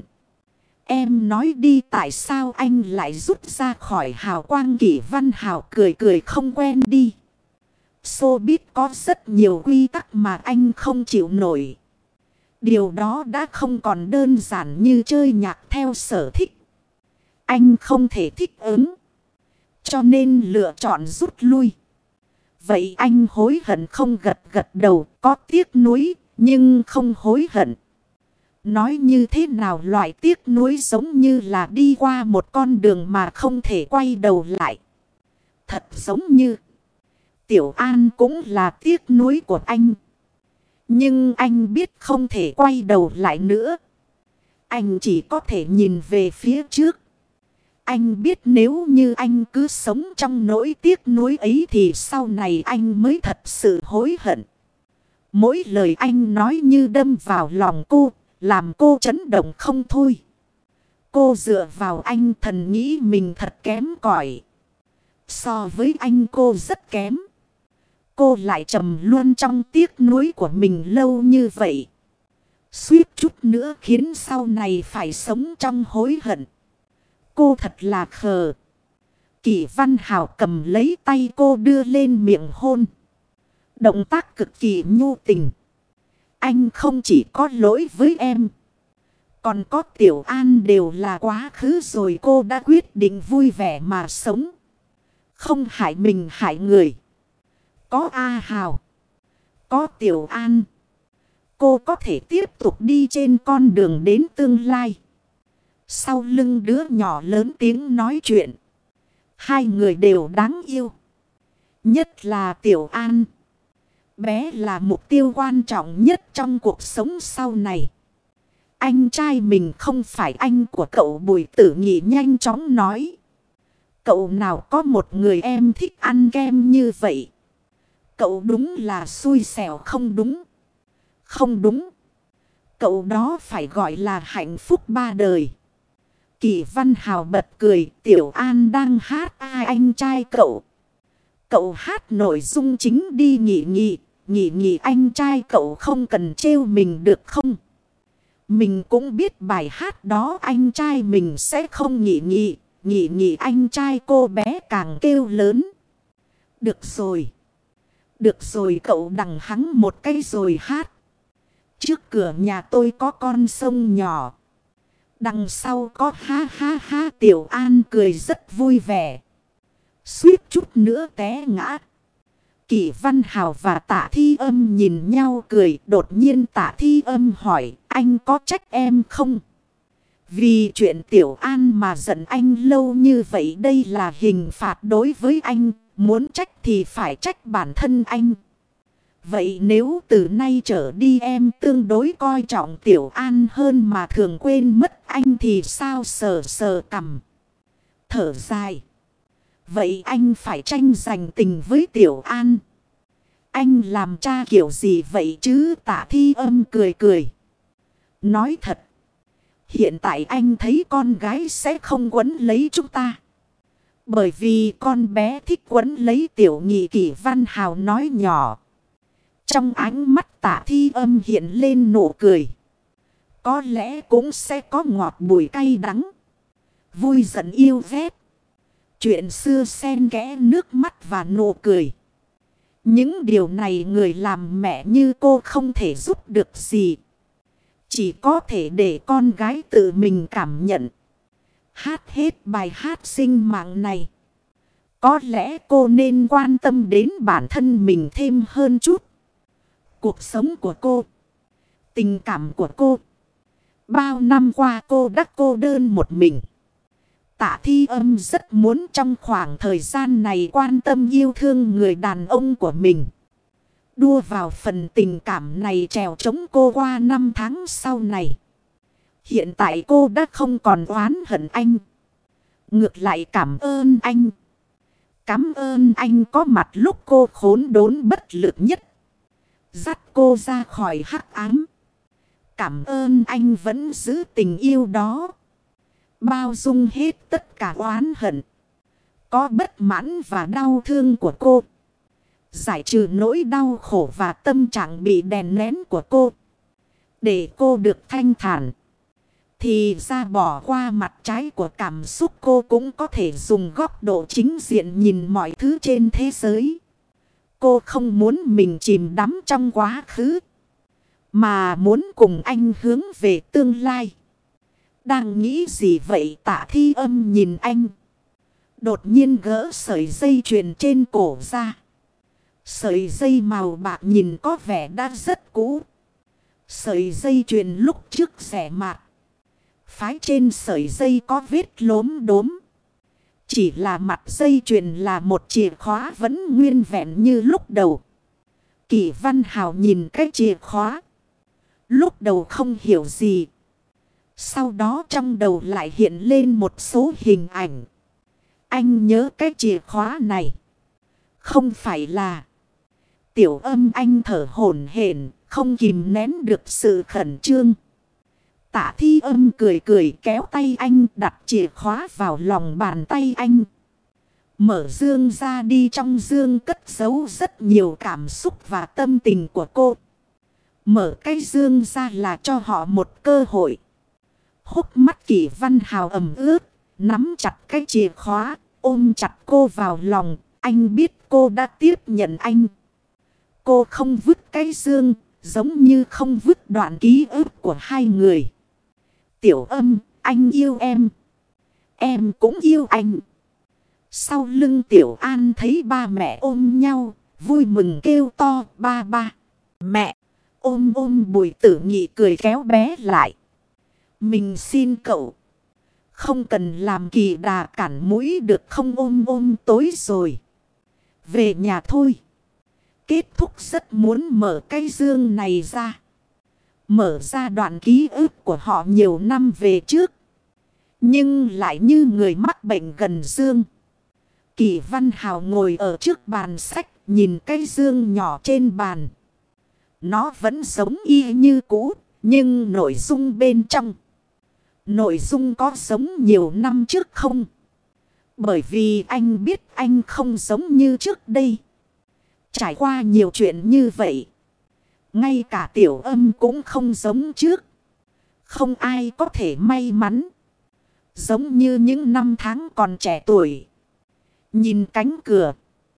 S1: Em nói đi, tại sao anh lại rút ra khỏi hào quang? Kỷ Văn Hào cười cười không quen đi. Showbiz có rất nhiều quy tắc mà anh không chịu nổi. Điều đó đã không còn đơn giản như chơi nhạc theo sở thích. Anh không thể thích ứng, cho nên lựa chọn rút lui. Vậy anh hối hận không? Gật gật đầu, có tiếc nuối nhưng không hối hận. Nói như thế nào? Loại tiếc nuối giống như là đi qua một con đường mà không thể quay đầu lại. Thật giống như Tiểu An cũng là tiếc nuối của anh. Nhưng anh biết không thể quay đầu lại nữa. Anh chỉ có thể nhìn về phía trước. Anh biết nếu như anh cứ sống trong nỗi tiếc nuối ấy thì sau này anh mới thật sự hối hận. Mỗi lời anh nói như đâm vào lòng cô, làm cô chấn động không thôi. Cô dựa vào anh, thầm nghĩ mình thật kém cỏi. So với anh cô rất kém. Cô lại trầm luôn trong tiếc nuối của mình lâu như vậy. Suýt chút nữa khiến sau này phải sống trong hối hận. Cô thật là khờ. Kỷ Văn Hào cầm lấy tay cô đưa lên miệng hôn. Động tác cực kỳ nhu tình. Anh không chỉ có lỗi với em, còn có Tiểu An đều là quá khứ rồi. Cô đã quyết định vui vẻ mà sống, không hại mình hại người. Có Hào, có Tiểu An, cô có thể tiếp tục đi trên con đường đến tương lai. Sau lưng đứa nhỏ lớn tiếng nói chuyện. Hai người đều đáng yêu. Nhất là Tiểu An. Bé là mục tiêu quan trọng nhất trong cuộc sống sau này. Anh trai mình không phải anh của cậu? Bùi Tử Nhị nhanh chóng nói. Cậu nào có một người em thích ăn kem như vậy? Cậu đúng là xui xẻo. Không đúng. Không đúng. Cậu đó phải gọi là hạnh phúc ba đời. Kỷ Văn Hào bật cười. Tiểu An đang hát ai anh trai cậu. Cậu hát nội dung chính đi nhị nhị. Nhị nhị anh trai cậu không cần trêu mình được không? Mình cũng biết bài hát đó anh trai mình sẽ không nhị nhị. Nhị nhị anh trai cô bé càng kêu lớn. Được rồi. Được rồi cậu đằng hắng một cái rồi hát. Trước cửa nhà tôi có con sông nhỏ. Đằng sau có ha ha ha. Tiểu An cười rất vui vẻ. Suýt chút nữa té ngã. Kỷ Văn Hào và Tạ Thi Âm nhìn nhau cười. Đột nhiên Tạ Thi Âm hỏi anh có trách em không? Vì chuyện Tiểu An mà giận anh lâu như vậy đây là hình phạt đối với anh. Muốn trách thì phải trách bản thân anh. Vậy nếu từ nay trở đi em tương đối coi trọng Tiểu An hơn mà thường quên mất anh thì sao? Sờ sờ cằm. Thở dài. Vậy anh phải tranh giành tình với Tiểu An. Anh làm cha kiểu gì vậy chứ? Tạ Thi Âm cười cười. Nói thật. Hiện tại anh thấy con gái sẽ không quấn lấy chúng ta. Bởi vì con bé thích quấn lấy Tiểu Nhị. Kỷ Văn Hào nói nhỏ. Trong ánh mắt Tạ Thi Âm hiện lên nụ cười. Có lẽ cũng sẽ có ngọt bùi cay đắng. Vui giận yêu ghét. Chuyện xưa xen kẽ nước mắt và nụ cười. Những điều này người làm mẹ như cô không thể giúp được gì. Chỉ có thể để con gái tự mình cảm nhận. Hát hết bài hát sinh mạng này. Có lẽ cô nên quan tâm đến bản thân mình thêm hơn chút. Cuộc sống của cô. Tình cảm của cô. Bao năm qua cô đã cô đơn một mình. Tạ Thi Âm rất muốn trong khoảng thời gian này quan tâm yêu thương người đàn ông của mình. Đua vào phần tình cảm này trèo chống cô qua năm tháng sau này. Hiện tại cô đã không còn oán hận anh. Ngược lại cảm ơn anh. Cảm ơn anh có mặt lúc cô khốn đốn bất lực nhất. Dắt cô ra khỏi hắc ám. Cảm ơn anh vẫn giữ tình yêu đó. Bao dung hết tất cả oán hận. Có bất mãn và đau thương của cô. Giải trừ nỗi đau khổ và tâm trạng bị đè nén của cô. Để cô được thanh thản. Thì ra bỏ qua mặt trái của cảm xúc cô cũng có thể dùng góc độ chính diện nhìn mọi thứ trên thế giới. Cô không muốn mình chìm đắm trong quá khứ. Mà muốn cùng anh hướng về tương lai. Đang nghĩ gì vậy? Tạ Thi Âm nhìn anh. Đột nhiên gỡ sợi dây chuyền trên cổ ra. Sợi dây màu bạc nhìn có vẻ đã rất cũ. Sợi dây chuyền lúc trước rẻ mạt. Phái trên sợi dây có vết lốm đốm. Chỉ là mặt dây chuyền là một chìa khóa vẫn nguyên vẹn như lúc đầu. Kỷ Văn Hào nhìn cái chìa khóa. Lúc đầu không hiểu gì. Sau đó trong đầu lại hiện lên một số hình ảnh. Anh nhớ cái chìa khóa này. Không phải là. Tiểu Âm anh thở hổn hển, không kìm nén được sự khẩn trương. Tạ Thi Âm cười cười kéo tay anh, đặt chìa khóa vào lòng bàn tay anh. Mở dương ra đi, trong dương cất giấu rất nhiều cảm xúc và tâm tình của cô. Mở cái dương ra là cho họ một cơ hội. Hốc mắt Kỷ Văn Hào ẩm ướt, nắm chặt cái chìa khóa, ôm chặt cô vào lòng. Anh biết cô đã tiếp nhận anh. Cô không vứt cái dương, giống như không vứt đoạn ký ức của hai người. Tiểu Âm, anh yêu em. Em cũng yêu anh. Sau lưng Tiểu An thấy ba mẹ ôm nhau, vui mừng kêu to ba ba. Mẹ, ôm Bùi Tử Nhị cười kéo bé lại. Mình xin cậu. Không cần làm kỳ đà cản mũi được không? Ôm tối rồi. Về nhà thôi. Kết thúc rất muốn mở cái dương này ra. Mở ra đoạn ký ức của họ nhiều năm về trước. Nhưng lại như người mắc bệnh gần dương. Kỷ Văn Hào ngồi ở trước bàn sách, nhìn cái dương nhỏ trên bàn. Nó vẫn giống y như cũ, nhưng nội dung bên trong Nội dung có giống nhiều năm trước không? Bởi vì anh biết anh không giống như trước đây. Trải qua nhiều chuyện như vậy. Ngay cả Tiểu Âm cũng không giống trước. Không ai có thể may mắn giống như những năm tháng còn trẻ tuổi. Nhìn cánh cửa.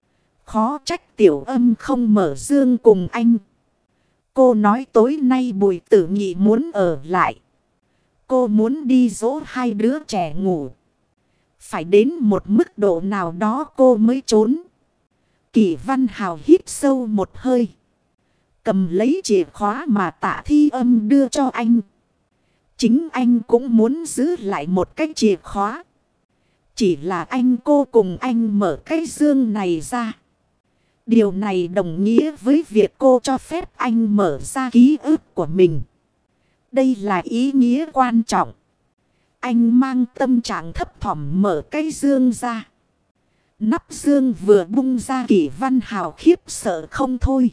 S1: Khó trách Tiểu Âm không mở dương cùng anh. Cô nói tối nay Bùi Tử Nhị muốn ở lại. Cô muốn đi dỗ hai đứa trẻ ngủ. Phải đến một mức độ nào đó cô mới trốn. Kỷ Văn Hào hít sâu một hơi. Cầm lấy chìa khóa mà Tạ Thi Âm đưa cho anh. Chính anh cũng muốn giữ lại một cái chìa khóa. Chỉ là anh cô cùng anh mở cái dương này ra. Điều này đồng nghĩa với việc cô cho phép anh mở ra ký ức của mình. Đây là ý nghĩa quan trọng. Anh mang tâm trạng thấp thỏm mở cái dương ra. Nắp dương vừa bung ra, Kỷ Văn Hào khiếp sợ không thôi.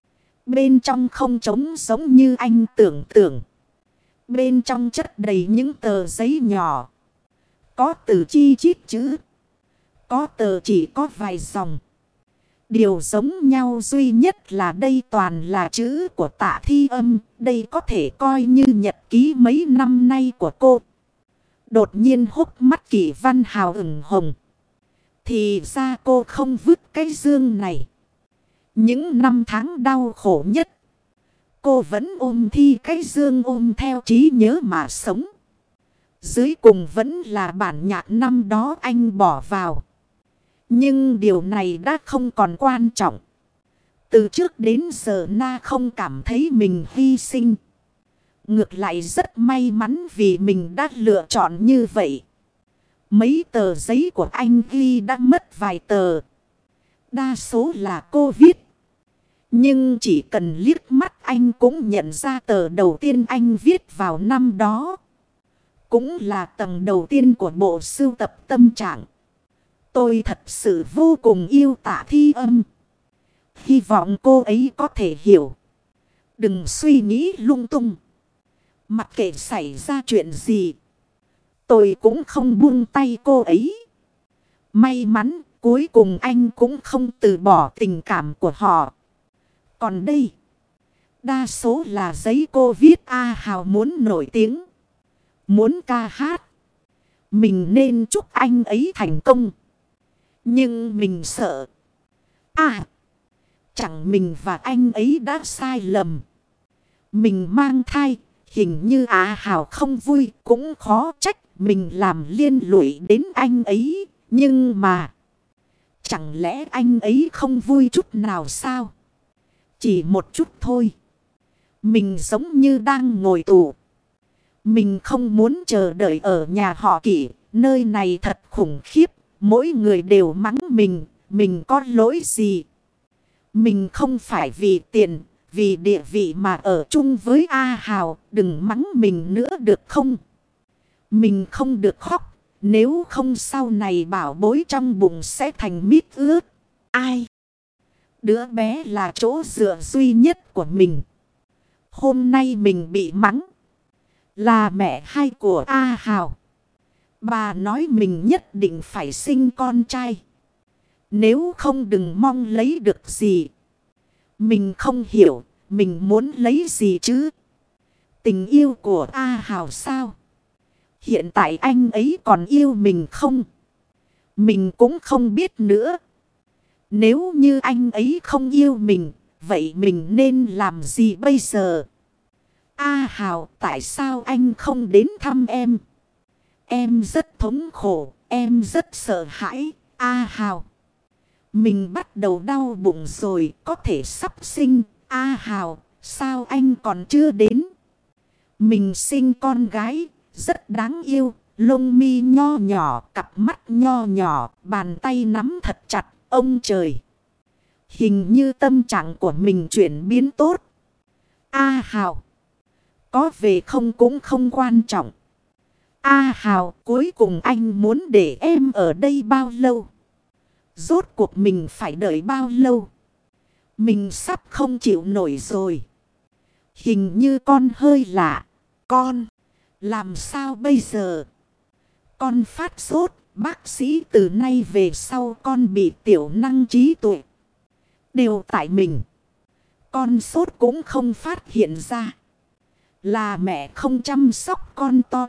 S1: Bên trong không trống giống như anh tưởng tượng. Bên trong chất đầy những tờ giấy nhỏ. Có từ chi chít chữ. Có tờ chỉ có vài dòng. Điều giống nhau duy nhất là đây toàn là chữ của Tạ Thi Âm. Đây có thể coi như nhật ký mấy năm nay của cô. Đột nhiên hốc mắt Kỷ Văn Hào ửng hồng. Thì ra cô không vứt cái dương này. Những năm tháng đau khổ nhất, cô vẫn ôm thi cái dương, ôm theo trí nhớ mà sống. Dưới cùng vẫn là bản nhạc năm đó anh bỏ vào. Nhưng điều này đã không còn quan trọng. Từ trước đến giờ Na không cảm thấy mình hy sinh. Ngược lại rất may mắn vì mình đã lựa chọn như vậy. Mấy tờ giấy của anh ghi đã mất vài tờ. Đa số là cô viết. Nhưng chỉ cần liếc mắt anh cũng nhận ra tờ đầu tiên anh viết vào năm đó. Cũng là tầng đầu tiên của bộ sưu tập tâm trạng. Tôi thật sự vô cùng yêu Tạ Thi Âm. Hy vọng cô ấy có thể hiểu. Đừng suy nghĩ lung tung. Mặc kệ xảy ra chuyện gì, tôi cũng không buông tay cô ấy. May mắn cuối cùng anh cũng không từ bỏ tình cảm của họ. Còn đây, đa số là giấy cô viết Hào muốn nổi tiếng, muốn ca hát. Mình nên chúc anh ấy thành công. Nhưng mình sợ. Chẳng mình và anh ấy đã sai lầm. Mình mang thai, hình như Hào không vui, cũng khó trách mình làm liên lụy đến anh ấy. Nhưng mà, chẳng lẽ anh ấy không vui chút nào sao? Chỉ một chút thôi. Mình giống như đang ngồi tù. Mình không muốn chờ đợi ở nhà họ Kỷ. Nơi này thật khủng khiếp. Mỗi người đều mắng mình. Mình có lỗi gì? Mình không phải vì tiền, vì địa vị mà ở chung với Hào. Đừng mắng mình nữa được không? Mình không được khóc. Nếu không sau này bảo bối trong bụng sẽ thành mít ướt. Ai? Đứa bé là chỗ dựa duy nhất của mình. Hôm nay mình bị mắng. Là mẹ hai của Hào. Bà nói mình nhất định phải sinh con trai. Nếu không đừng mong lấy được gì. Mình không hiểu mình muốn lấy gì chứ. Tình yêu của Hào sao? Hiện tại anh ấy còn yêu mình không? Mình cũng không biết nữa. Nếu như anh ấy không yêu mình, vậy mình nên làm gì bây giờ? Hào, tại sao anh không đến thăm em? Em rất thống khổ, em rất sợ hãi, Hào. Mình bắt đầu đau bụng rồi, có thể sắp sinh. Hào, sao anh còn chưa đến? Mình sinh con gái, rất đáng yêu, lông mi nho nhỏ, cặp mắt nho nhỏ, bàn tay nắm thật chặt. Ông trời! Hình như tâm trạng của mình chuyển biến tốt. Hào! Có về không cũng không quan trọng. Hào, cuối cùng anh muốn để em ở đây bao lâu? Rốt cuộc mình phải đợi bao lâu? Mình sắp không chịu nổi rồi. Hình như con hơi lạ. Con Làm sao bây giờ? Con phát sốt, bác sĩ từ nay về sau con bị tiểu năng trí tuệ. Đều tại mình. Con sốt cũng không phát hiện ra. Là mẹ không chăm sóc con to.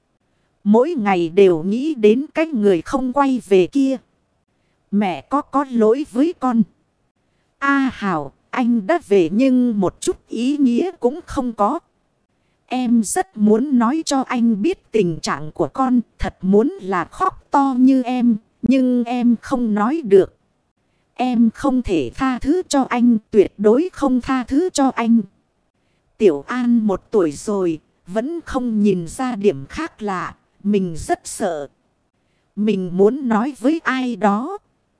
S1: Mỗi ngày đều nghĩ đến cái người không quay về kia. Mẹ có lỗi với con. A Hảo, anh đã về nhưng một chút ý nghĩa cũng không có. Em rất muốn nói cho anh biết tình trạng của con. Thật muốn là khóc to như em. Nhưng em không nói được. Em không thể tha thứ cho anh. Tuyệt đối không tha thứ cho anh. Tiểu An 1 tuổi rồi. Vẫn không nhìn ra điểm khác lạ. Mình rất sợ. Mình muốn nói với ai đó.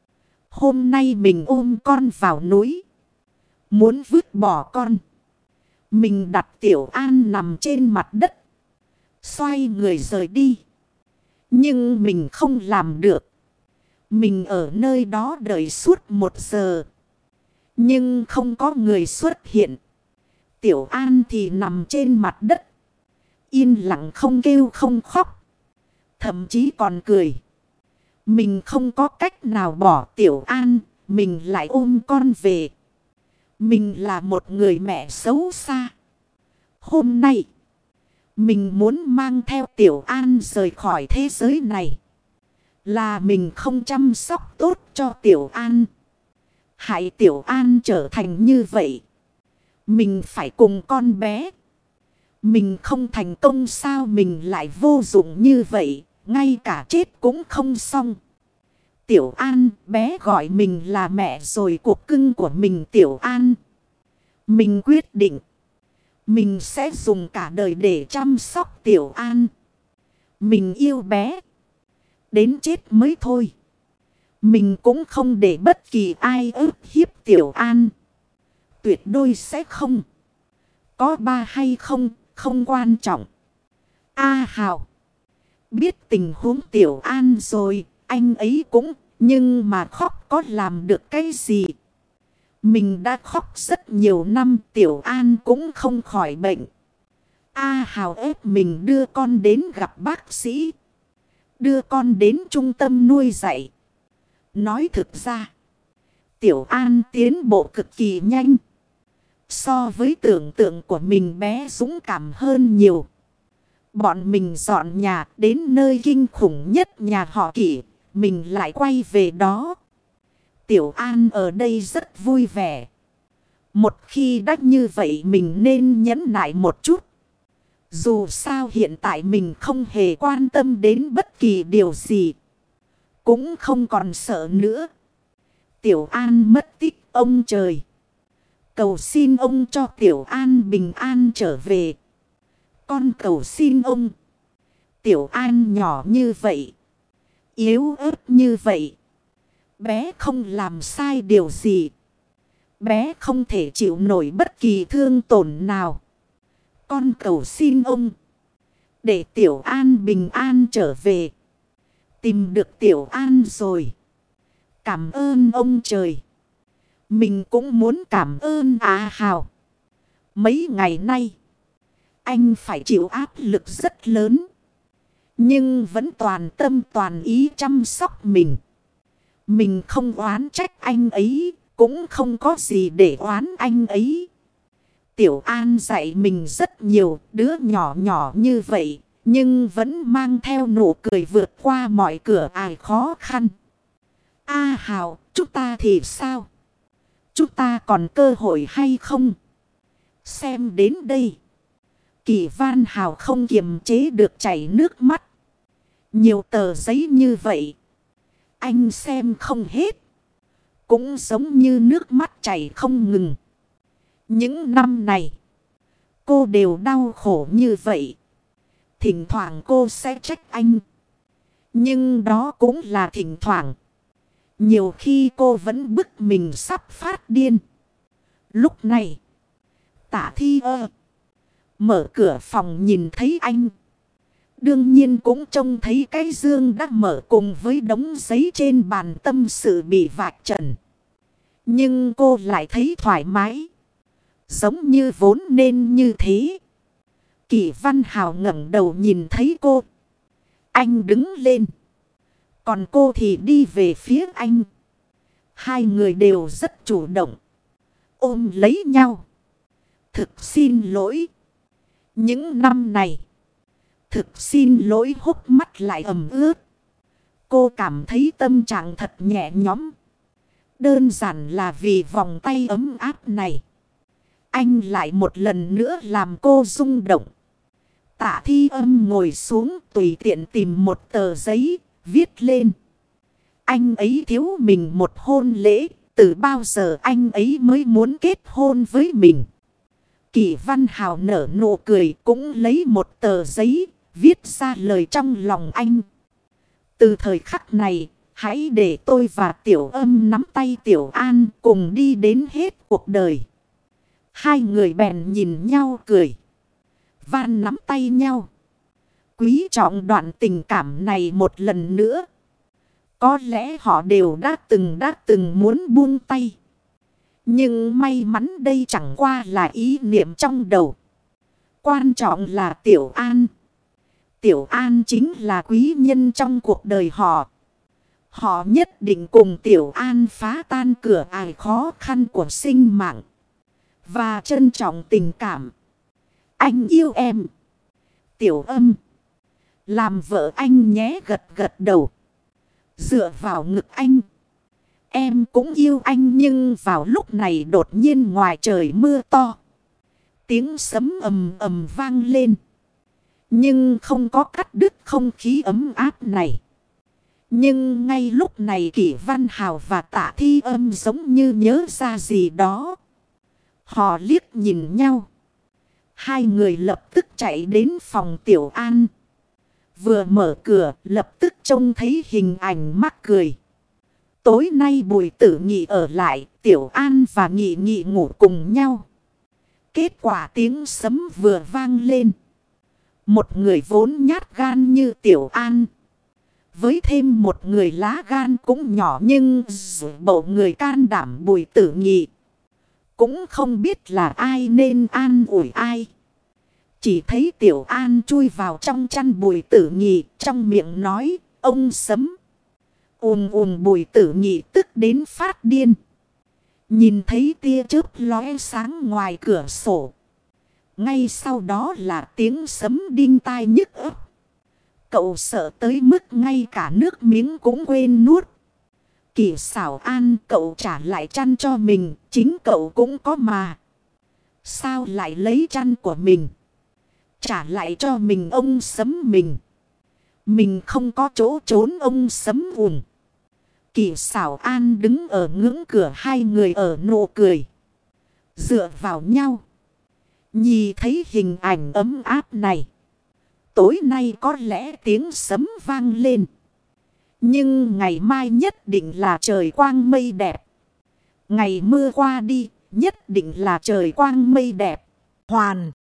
S1: Hôm nay mình ôm con vào núi. Muốn vứt bỏ con. Mình đặt Tiểu An nằm trên mặt đất. Xoay người rời đi. Nhưng mình không làm được. Mình ở nơi đó đợi suốt 1 giờ. Nhưng không có người xuất hiện. Tiểu An thì nằm trên mặt đất. Yên lặng không kêu không khóc. Thậm chí còn cười. Mình không có cách nào bỏ Tiểu An. Mình lại ôm con về. Mình là một người mẹ xấu xa. Hôm nay, mình muốn mang theo Tiểu An rời khỏi thế giới này. Là mình không chăm sóc tốt cho Tiểu An. Hại Tiểu An trở thành như vậy. Mình phải cùng con bé. Mình không thành công sao mình lại vô dụng như vậy. Ngay cả chết cũng không xong. Tiểu An, bé gọi mình là mẹ rồi, cuộc cưng của mình Tiểu An. Mình quyết định. Mình sẽ dùng cả đời để chăm sóc Tiểu An. Mình yêu bé. Đến chết mới thôi. Mình cũng không để bất kỳ ai ức hiếp Tiểu An. Tuyệt đối sẽ không. Có ba hay không, không quan trọng. A Hào. Biết tình huống Tiểu An rồi, anh ấy cũng, nhưng mà khóc có làm được cái gì? Mình đã khóc rất nhiều năm, Tiểu An cũng không khỏi bệnh. A Hào ép mình đưa con đến gặp bác sĩ. Đưa con đến trung tâm nuôi dạy. Nói thực ra, Tiểu An tiến bộ cực kỳ nhanh. So với tưởng tượng của mình bé dũng cảm hơn nhiều. Bọn mình dọn nhà đến nơi kinh khủng nhất nhà họ Kỷ. Mình lại quay về đó. Tiểu An ở đây rất vui vẻ. Một khi đã như vậy mình nên nhẫn nại một chút. Dù sao hiện tại mình không hề quan tâm đến bất kỳ điều gì. Cũng không còn sợ nữa. Tiểu An mất tích ông trời. Cầu xin ông cho Tiểu An bình an trở về. Con cầu xin ông. Tiểu An nhỏ như vậy. Yếu ớt như vậy. Bé không làm sai điều gì. Bé không thể chịu nổi bất kỳ thương tổn nào. Con cầu xin ông. Để Tiểu An bình an trở về. Tìm được Tiểu An rồi. Cảm ơn ông trời. Mình cũng muốn cảm ơn A Hào. Mấy ngày nay, anh phải chịu áp lực rất lớn. Nhưng vẫn toàn tâm toàn ý chăm sóc mình. Mình không oán trách anh ấy. Cũng không có gì để oán anh ấy. Tiểu An dạy mình rất nhiều. Đứa nhỏ nhỏ như vậy. Nhưng vẫn mang theo nụ cười vượt qua mọi cửa ải khó khăn. A Hào, chúng ta thì sao? Chúng ta còn cơ hội hay không? Xem đến đây. Kỳ Văn Hào không kiềm chế được chảy nước mắt. Nhiều tờ giấy như vậy. Anh xem không hết. Cũng giống như nước mắt chảy không ngừng. Những năm này. Cô đều đau khổ như vậy. Thỉnh thoảng cô sẽ trách anh. Nhưng đó cũng là thỉnh thoảng. Nhiều khi cô vẫn bức mình sắp phát điên. Lúc này. Tả Thi Ơ. Mở cửa phòng nhìn thấy anh. Đương nhiên cũng trông thấy cái dương đã mở cùng với đống giấy trên bàn tâm sự bị vạch trần. Nhưng cô lại thấy thoải mái. Giống như vốn nên như thế. Kỷ Văn Hào ngẩng đầu nhìn thấy cô. Anh đứng lên. Còn cô thì đi về phía anh. Hai người đều rất chủ động. Ôm lấy nhau. Thực xin lỗi. Những năm này. Thực xin lỗi, hốc mắt lại ẩm ướt. Cô cảm thấy tâm trạng thật nhẹ nhõm. Đơn giản là vì vòng tay ấm áp này. Anh lại một lần nữa làm cô rung động. Tạ Thi Âm ngồi xuống tùy tiện tìm một tờ giấy, viết lên. Anh ấy thiếu mình một hôn lễ, từ bao giờ anh ấy mới muốn kết hôn với mình. Kỷ Văn Hào nở nụ cười, cũng lấy một tờ giấy, viết ra lời trong lòng anh. Từ thời khắc này, hãy để tôi và Tiểu Âm nắm tay Tiểu An cùng đi đến hết cuộc đời. Hai người bèn nhìn nhau cười. Van nắm tay nhau. Quý trọng đoạn tình cảm này một lần nữa. Có lẽ họ đều đã từng muốn buông tay. Nhưng may mắn đây chẳng qua là ý niệm trong đầu. Quan trọng là Tiểu An. Tiểu An chính là quý nhân trong cuộc đời họ. Họ nhất định cùng Tiểu An phá tan cửa ải khó khăn của sinh mạng. Và trân trọng tình cảm. Anh yêu em. Tiểu Âm. Làm vợ anh nhé, gật gật đầu. Dựa vào ngực anh. Em cũng yêu anh, nhưng vào lúc này đột nhiên ngoài trời mưa to. Tiếng sấm ầm ầm vang lên. Nhưng không có cắt đứt không khí ấm áp này. Nhưng ngay lúc này Kỷ Văn Hào và Tạ Thi Âm giống như nhớ ra gì đó. Họ liếc nhìn nhau. Hai người lập tức chạy đến phòng Tiểu An. Vừa mở cửa lập tức trông thấy hình ảnh mắc cười. Tối nay Bùi Tử Nghị ở lại, Tiểu An và Nghị Nghị ngủ cùng nhau. Kết quả tiếng sấm vừa vang lên. Một người vốn nhát gan như Tiểu An. Với thêm một người lá gan cũng nhỏ nhưng bộ người can đảm Bùi Tử Nghị. Cũng không biết là ai nên an ủi ai. Chỉ thấy Tiểu An chui vào trong chăn Bùi Tử Nghị, trong miệng nói, ông sấm. Bùi Tử Nghị tức đến phát điên. Nhìn thấy tia chớp lóe sáng ngoài cửa sổ. Ngay sau đó là tiếng sấm đinh tai nhức óc. Cậu sợ tới mức ngay cả nước miếng cũng quên nuốt. Kỷ Xảo An, cậu trả lại chăn cho mình, chính cậu cũng có mà. Sao lại lấy chăn của mình? Trả lại cho mình, ông sấm mình. Mình không có chỗ trốn, ông sấm ùn. Kỷ Xảo An đứng ở ngưỡng cửa, hai người ở nụ cười. Dựa vào nhau. Nhìn thấy hình ảnh ấm áp này. Tối nay có lẽ tiếng sấm vang lên. Nhưng ngày mai nhất định là trời quang mây đẹp. Ngày mưa qua đi, nhất định là trời quang mây đẹp. Hoàn.